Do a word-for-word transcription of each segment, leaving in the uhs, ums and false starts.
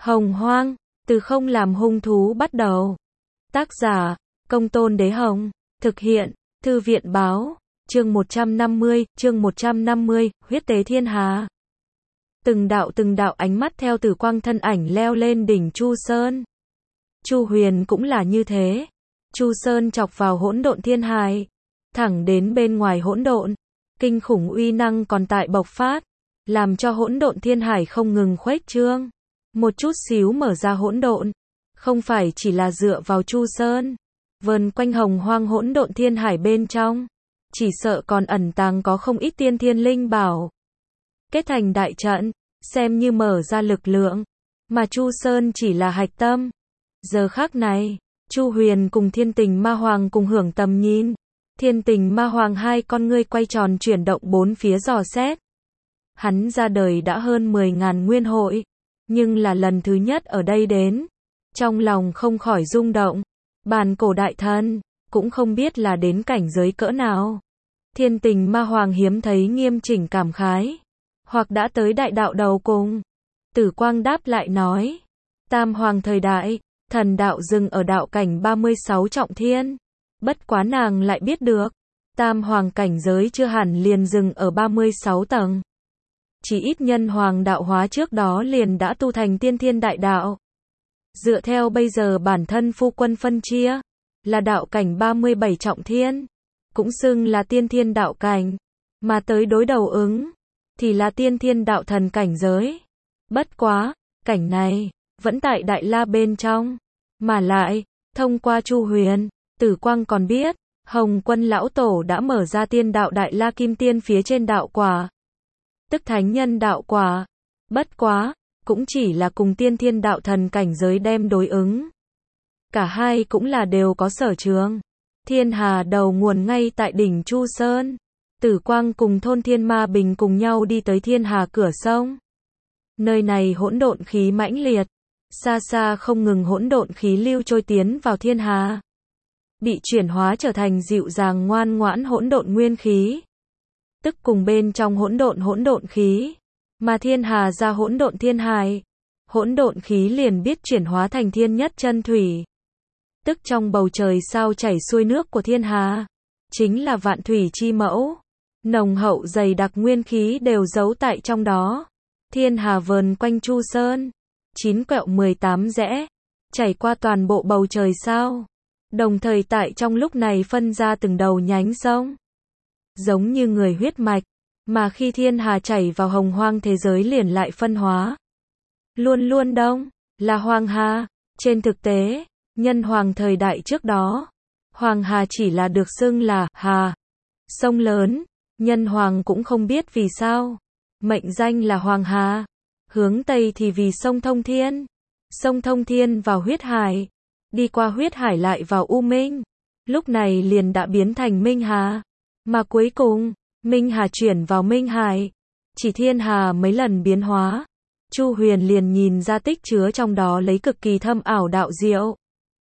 Hồng Hoang, từ không làm hung thú bắt đầu. Tác giả, Công Tôn Đế Hồng. Thực hiện, Thư viện Báo. Chương một trăm năm mươi, chương một trăm năm mươi, huyết tế thiên hà. Từng đạo từng đạo ánh mắt theo Tử Quang thân ảnh leo lên đỉnh Chu Sơn. Chu Huyền cũng là như thế. Chu Sơn chọc vào hỗn độn thiên hải, thẳng đến bên ngoài hỗn độn, kinh khủng uy năng còn tại bộc phát, làm cho hỗn độn thiên hải không ngừng khuếch trương, một chút xíu mở ra hỗn độn, không phải chỉ là dựa vào Chu Sơn, vờn quanh hồng hoang hỗn độn thiên hải bên trong, chỉ sợ còn ẩn tàng có không ít tiên thiên linh bảo. Kết thành đại trận, xem như mở ra lực lượng, mà Chu Sơn chỉ là hạch tâm. Giờ khắc này, Chu Huyền cùng Thiên Tình Ma Hoàng cùng hưởng tầm nhìn. Thiên Tình Ma Hoàng hai con ngươi quay tròn chuyển động bốn phía dò xét. Hắn ra đời đã hơn mười ngàn nguyên hội, nhưng là lần thứ nhất ở đây đến. Trong lòng không khỏi rung động. Bàn cổ đại thần, cũng không biết là đến cảnh giới cỡ nào. Thiên Tình Ma Hoàng hiếm thấy nghiêm chỉnh cảm khái. Hoặc đã tới đại đạo đầu cùng. Tử Quang đáp lại nói. Tam Hoàng thời đại, thần đạo dừng ở đạo cảnh ba mươi sáu trọng thiên. Bất quá nàng lại biết được, tam hoàng cảnh giới chưa hẳn liền dừng ở ba mươi sáu tầng. Chỉ ít nhân hoàng đạo hóa trước đó liền đã tu thành tiên thiên đại đạo. Dựa theo bây giờ bản thân phu quân phân chia, là đạo cảnh ba mươi bảy trọng thiên, cũng xưng là tiên thiên đạo cảnh, mà tới đối đầu ứng, thì là tiên thiên đạo thần cảnh giới. Bất quá, cảnh này, vẫn tại Đại La bên trong, mà lại, thông qua Chu Huyền, Tử Quang còn biết, Hồng Quân lão tổ đã mở ra tiên đạo Đại La Kim Tiên phía trên đạo quả, tức thánh nhân đạo quả. Bất quá, cũng chỉ là cùng tiên thiên đạo thần cảnh giới đem đối ứng. Cả hai cũng là đều có sở trường. Thiên hà đầu nguồn ngay tại đỉnh Chu Sơn. Tử Quang cùng thôn Thiên Ma Bình cùng nhau đi tới thiên hà cửa sông. Nơi này hỗn độn khí mãnh liệt, xa xa không ngừng hỗn độn khí lưu trôi tiến vào thiên hà, bị chuyển hóa trở thành dịu dàng ngoan ngoãn hỗn độn nguyên khí, tức cùng bên trong hỗn độn hỗn độn khí, mà thiên hà ra hỗn độn thiên hải, hỗn độn khí liền biết chuyển hóa thành thiên nhất chân thủy, tức trong bầu trời sao chảy xuôi nước của thiên hà, chính là vạn thủy chi mẫu, nồng hậu dày đặc nguyên khí đều giấu tại trong đó. Thiên hà vờn quanh Chu Sơn, chín quẹo mười tám rẽ, chảy qua toàn bộ bầu trời sao. Đồng thời tại trong lúc này phân ra từng đầu nhánh sông, giống như người huyết mạch, mà khi thiên hà chảy vào hồng hoang thế giới liền lại phân hóa. Luôn luôn đông, là Hoàng Hà. Trên thực tế, nhân hoàng thời đại trước đó, Hoàng Hà chỉ là được xưng là Hà, sông lớn, nhân hoàng cũng không biết vì sao. Mệnh danh là Hoàng Hà. Hướng Tây thì vì sông Thông Thiên. Sông Thông Thiên vào huyết hải, đi qua huyết hải lại vào U Minh, lúc này liền đã biến thành Minh Hà. Mà cuối cùng, Minh Hà chuyển vào Minh Hải, chỉ thiên hà mấy lần biến hóa. Chu Huyền liền nhìn ra tích chứa trong đó lấy cực kỳ thâm ảo đạo diệu,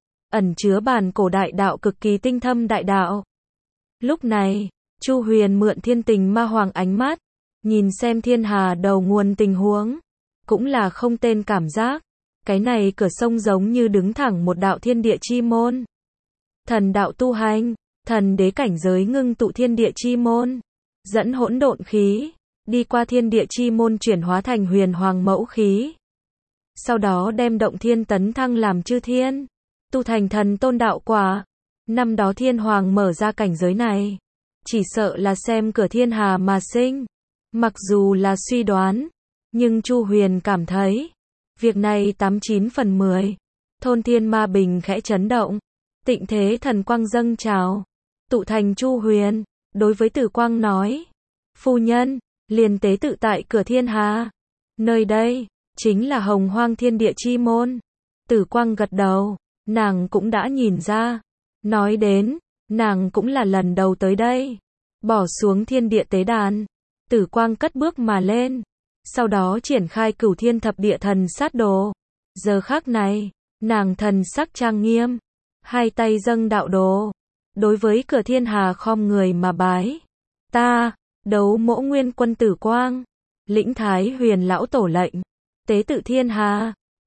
ẩn chứa bản cổ đại đạo cực kỳ tinh thâm đại đạo. Lúc này, Chu Huyền mượn Thiên Tình Ma Hoàng ánh mắt, nhìn xem thiên hà đầu nguồn tình huống, cũng là không tên cảm giác. Cái này cửa sông giống như đứng thẳng một đạo thiên địa chi môn. Thần đạo tu hành, thần đế cảnh giới ngưng tụ thiên địa chi môn, dẫn hỗn độn khí, đi qua thiên địa chi môn chuyển hóa thành huyền hoàng mẫu khí. Sau đó đem động thiên tấn thăng làm chư thiên, tu thành thần tôn đạo quả. Năm đó thiên hoàng mở ra cảnh giới này, chỉ sợ là xem cửa thiên hà mà sinh. Mặc dù là suy đoán, nhưng Chu Huyền cảm thấy, việc này tám chín phần mười. Thôn Thiên Ma Bình khẽ chấn động, tịnh thế thần quang dâng trào, tụ thành Chu Huyền, đối với Tử Quang nói, phu nhân, liền tế tự tại cửa thiên hà. Nơi đây, chính là hồng hoang thiên địa chi môn. Tử Quang gật đầu, nàng cũng đã nhìn ra. Nói đến, nàng cũng là lần đầu tới đây. Bỏ xuống thiên địa tế đàn, Tử Quang cất bước mà lên, sau đó triển khai cửu thiên thập địa thần sát đồ. Giờ khắc này, nàng thần sắc trang nghiêm, hai tay dâng đạo đồ, đối với cửa thiên hà khom người mà bái. Ta, Đấu Mỗ Nguyên Quân Tử Quang, lĩnh Thái Huyền lão tổ lệnh, tế tự thiên hà,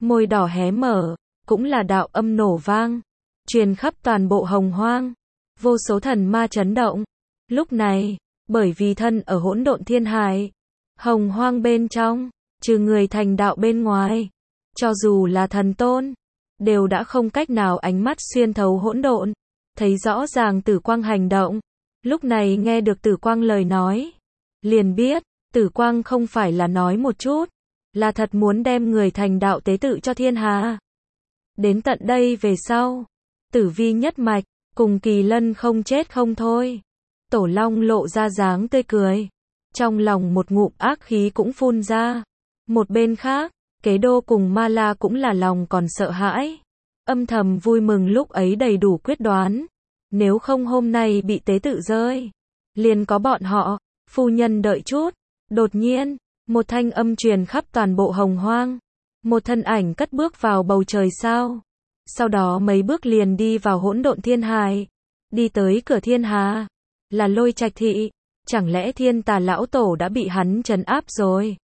môi đỏ hé mở, cũng là đạo âm nổ vang, truyền khắp toàn bộ hồng hoang. Vô số thần ma chấn động. Lúc này, bởi vì thân ở hỗn độn thiên hải, hồng hoang bên trong, trừ người thành đạo bên ngoài, cho dù là thần tôn, đều đã không cách nào ánh mắt xuyên thấu hỗn độn, thấy rõ ràng Tử Quang hành động. Lúc này nghe được Tử Quang lời nói, liền biết, Tử Quang không phải là nói một chút, là thật muốn đem người thành đạo tế tự cho thiên hà. Đến tận đây về sau, Tử Vi nhất mạch, cùng Kỳ Lân không chết không thôi. Tổ Long lộ ra dáng tươi cười, trong lòng một ngụm ác khí cũng phun ra. Một bên khác, Kế Đô cùng Ma La cũng là lòng còn sợ hãi, âm thầm vui mừng lúc ấy đầy đủ quyết đoán, nếu không hôm nay bị tế tự rơi, liền có bọn họ. Phu nhân đợi chút. Đột nhiên, một thanh âm truyền khắp toàn bộ hồng hoang, một thân ảnh cất bước vào bầu trời sao, sau đó mấy bước liền đi vào hỗn độn thiên hải, đi tới cửa thiên hà, là Lôi Trạch Thị. Chẳng lẽ Thiên Tà lão tổ đã bị hắn trấn áp rồi?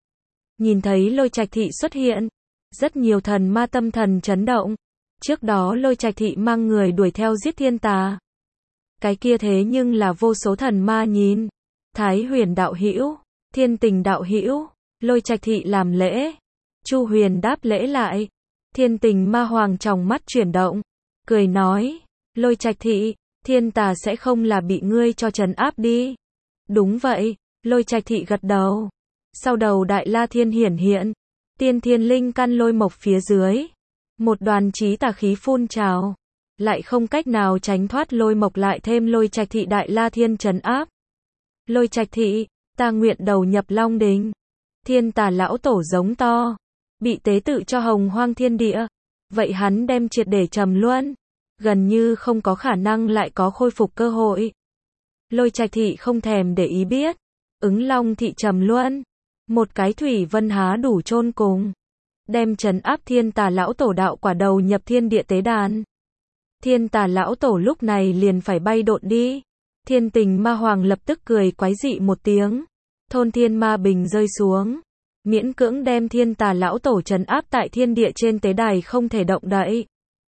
Nhìn thấy Lôi Trạch Thị xuất hiện, rất nhiều thần ma tâm thần chấn động. Trước đó Lôi Trạch Thị mang người đuổi theo giết Thiên Tà, cái kia thế nhưng là vô số thần ma nhìn. Thái Huyền đạo hữu, Thiên Tình đạo hữu. Lôi Trạch Thị làm lễ, Chu Huyền đáp lễ lại. Thiên Tình ma hoàng trong mắt chuyển động, cười nói, Lôi Trạch Thị, Thiên Tà sẽ không là bị ngươi cho trấn áp đi. Đúng vậy. Lôi Trạch Thị gật đầu. Sau đầu Đại La Thiên hiển hiện, tiên thiên linh căn lôi mộc phía dưới, một đoàn chí tà khí phun trào, lại không cách nào tránh thoát lôi mộc, lại thêm Lôi Trạch Thị Đại La Thiên trấn áp. Lôi Trạch Thị, ta nguyện đầu nhập Long Đình. Thiên Tà lão tổ giống to, bị tế tự cho hồng hoang thiên địa, vậy hắn đem triệt để trầm luân, gần như không có khả năng lại có khôi phục cơ hội. Lôi Trạch Thị không thèm để ý biết, ứng Long Thị trầm luân, một cái thủy vân há đủ chôn cùng, đem trấn áp Thiên Tà lão tổ đạo quả đầu nhập thiên địa tế đàn. Thiên Tà lão tổ lúc này liền phải bay độn đi. Thiên Tình ma hoàng lập tức cười quái dị một tiếng, thôn thiên ma bình rơi xuống, miễn cưỡng đem Thiên Tà lão tổ trấn áp tại thiên địa trên tế đài không thể động đậy.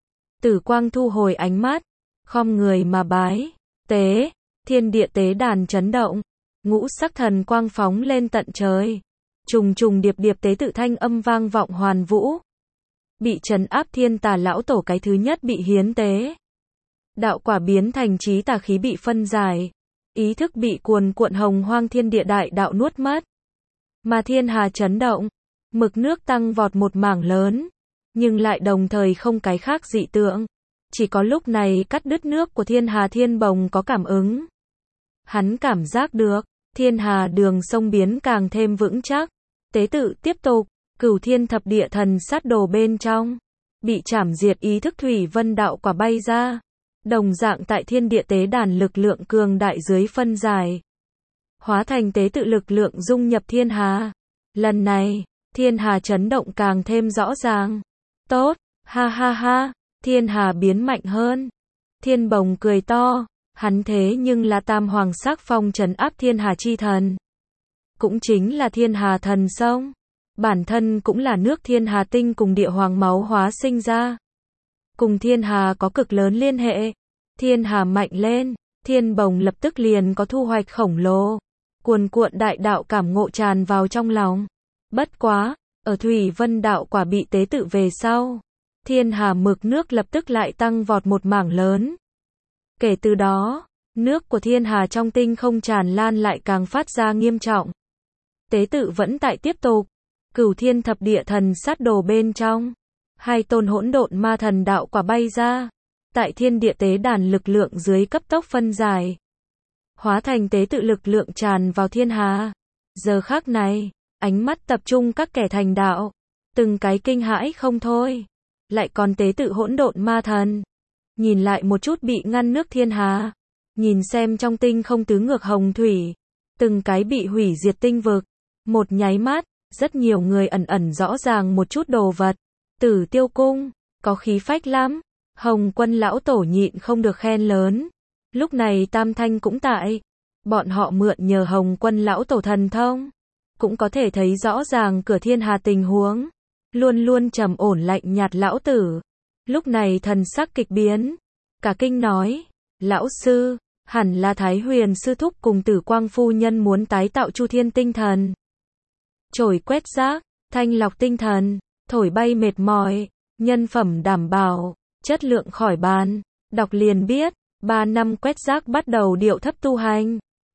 Tử Quang thu hồi ánh mắt, khom người mà bái, tế, thiên địa tế đàn chấn động, ngũ sắc thần quang phóng lên tận trời, trùng trùng điệp điệp tế tự thanh âm vang vọng hoàn vũ. Bị trấn áp Thiên Tà lão tổ cái thứ nhất bị hiến tế, đạo quả biến thành chí tà khí bị phân giải, ý thức bị cuồn cuộn hồng hoang thiên địa đại đạo nuốt mất. Mà thiên hà chấn động, mực nước tăng vọt một mảng lớn, nhưng lại đồng thời không cái khác dị tượng. Chỉ có lúc này cắt đứt nước của thiên hà Thiên Bồng có cảm ứng. Hắn cảm giác được, thiên hà đường sông biến càng thêm vững chắc. Tế tự tiếp tục, cửu thiên thập địa thần sát đồ bên trong, bị chảm diệt ý thức thủy vân đạo quả bay ra. Đồng dạng tại thiên địa tế đàn lực lượng cường đại dưới phân giải, hóa thành tế tự lực lượng dung nhập thiên hà. Lần này, thiên hà chấn động càng thêm rõ ràng. Tốt, ha ha ha, thiên hà biến mạnh hơn. Thiên Bồng cười to, hắn thế nhưng là tam hoàng sắc phong trấn áp thiên hà chi thần, cũng chính là thiên hà thần sông, bản thân cũng là nước thiên hà tinh cùng địa hoàng máu hóa sinh ra, cùng thiên hà có cực lớn liên hệ. Thiên hà mạnh lên, Thiên Bồng lập tức liền có thu hoạch khổng lồ, cuồn cuộn đại đạo cảm ngộ tràn vào trong lòng. Bất quá, ở thủy vân đạo quả bị tế tự về sau, thiên hà mực nước lập tức lại tăng vọt một mảng lớn. Kể từ đó, nước của thiên hà trong tinh không tràn lan lại càng phát ra nghiêm trọng. Tế tự vẫn tại tiếp tục, cửu thiên thập địa thần sát đồ bên trong, hai tôn hỗn độn ma thần đạo quả bay ra, tại thiên địa tế đàn lực lượng dưới cấp tốc phân giải, hóa thành tế tự lực lượng tràn vào thiên hà. Giờ khắc này, ánh mắt tập trung các kẻ thành đạo, từng cái kinh hãi không thôi. Lại còn tế tự hỗn độn ma thần, nhìn lại một chút bị ngăn nước thiên hà, nhìn xem trong tinh không tứ ngược hồng thủy, từng cái bị hủy diệt tinh vực. Một nháy mắt, rất nhiều người ẩn ẩn rõ ràng một chút đồ vật. Tử Tiêu cung, có khí phách lắm. Hồng Quân lão tổ nhịn không được khen lớn. Lúc này Tam Thanh cũng tại. Bọn họ mượn nhờ Hồng Quân lão tổ thần thông, cũng có thể thấy rõ ràng cửa thiên hà tình huống. Luôn luôn trầm ổn lạnh nhạt lão tử. Lúc này thần sắc kịch biến. Cả kinh nói. Lão sư, hẳn là Thái Huyền sư thúc cùng Tử Quang phu nhân muốn tái tạo Chu Thiên tinh thần. Chổi quét rác, thanh lọc tinh thần, thổi bay mệt mỏi, nhân phẩm đảm bảo, chất lượng khỏi bàn. Đọc liền biết, ba năm quét rác bắt đầu điệu thấp tu hành.